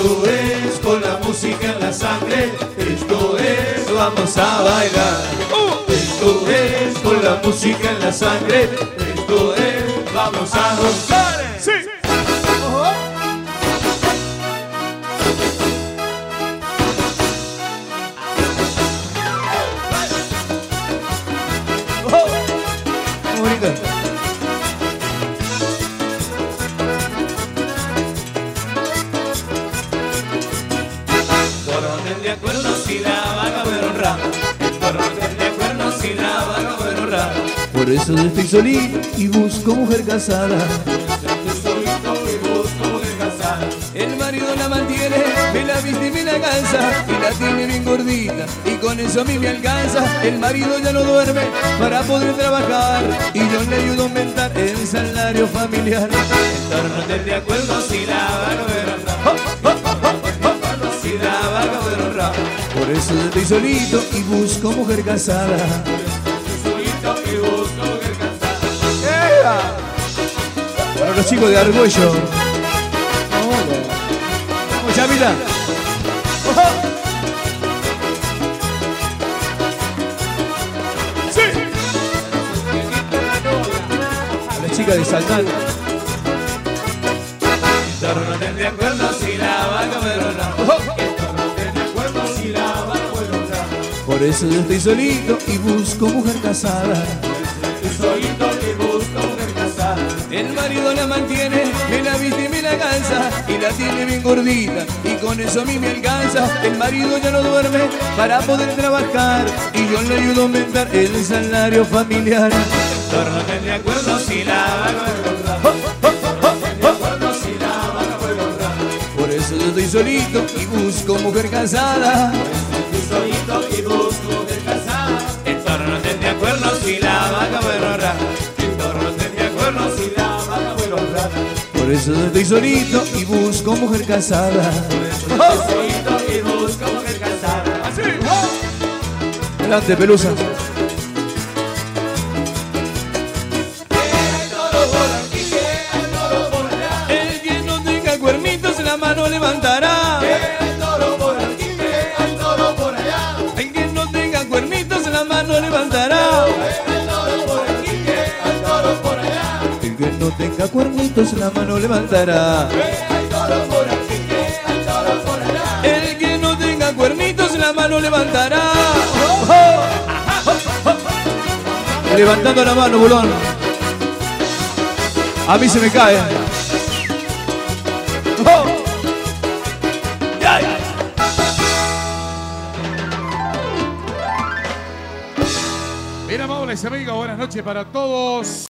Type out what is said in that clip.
Esto es con la música en la sangre. Esto es, vamos a bailar. Esto es con la música en la sangre. Esto es, vamos a gozar. Sí. Bonito. Coronel de acuerdo si la vaca fuera un ramo. Coronel de acuerdo si la vaca fuera un ramo. Por eso yo estoy solito y busco mujer casada. El marido la mantiene, me la viste y me la cansa, y la tiene bien gordita, y con eso a mí me alcanza. El marido ya no duerme para poder trabajar, y yo le ayudo a aumentar el salario familiar. Entonces de acuerdo si la vaca fuera un ramo. Si la vaca fuera un ramo. Por eso yo estoy solito y busco mujer casada. Solito y busco mujer casada. Para los chicos de Argüello. Vamos, Yamila. Sí. A la chica de Saldán. Esto no tendría acuerdo si la vaca fuera un ramo. Esto no tendría acuerdo si la vaca fuera un ramo. Por eso yo estoy solito y busco mujer casada. Solito y busco mujer casada. El marido la mantiene, me la viste y me la cansa, y la tiene bien gordita, y con eso a mí me alcanza. El marido ya no duerme para poder trabajar, y yo le ayudo a aumentar el salario familiar. No tendría acuerdo si la vaca fuera un ramo. Por eso yo estoy solito y busco mujer casada. Solito y busco mujer casada. El toro no tendría acuerdo si la vaca fuera un ramo. El toro no tendría acuerdo si la vaca fuera un ramo. Por eso yo estoy solito y busco mujer casada. Solito y busco mujer casada. Así. Adelante, Pelusa. El que no tenga cuernitos la mano levantará. El toro por aquí, el toro por allá. El que no tenga cuernitos la mano levantará. El toro por aquí, el toro por allá. El que no tenga cuernitos la mano levantará. El toro por aquí, el toro por allá. El que no tenga cuernitos la mano levantará. Levantando la mano, Bulón. A mí se me cae. Bien amables amigos, buenas noches para todos.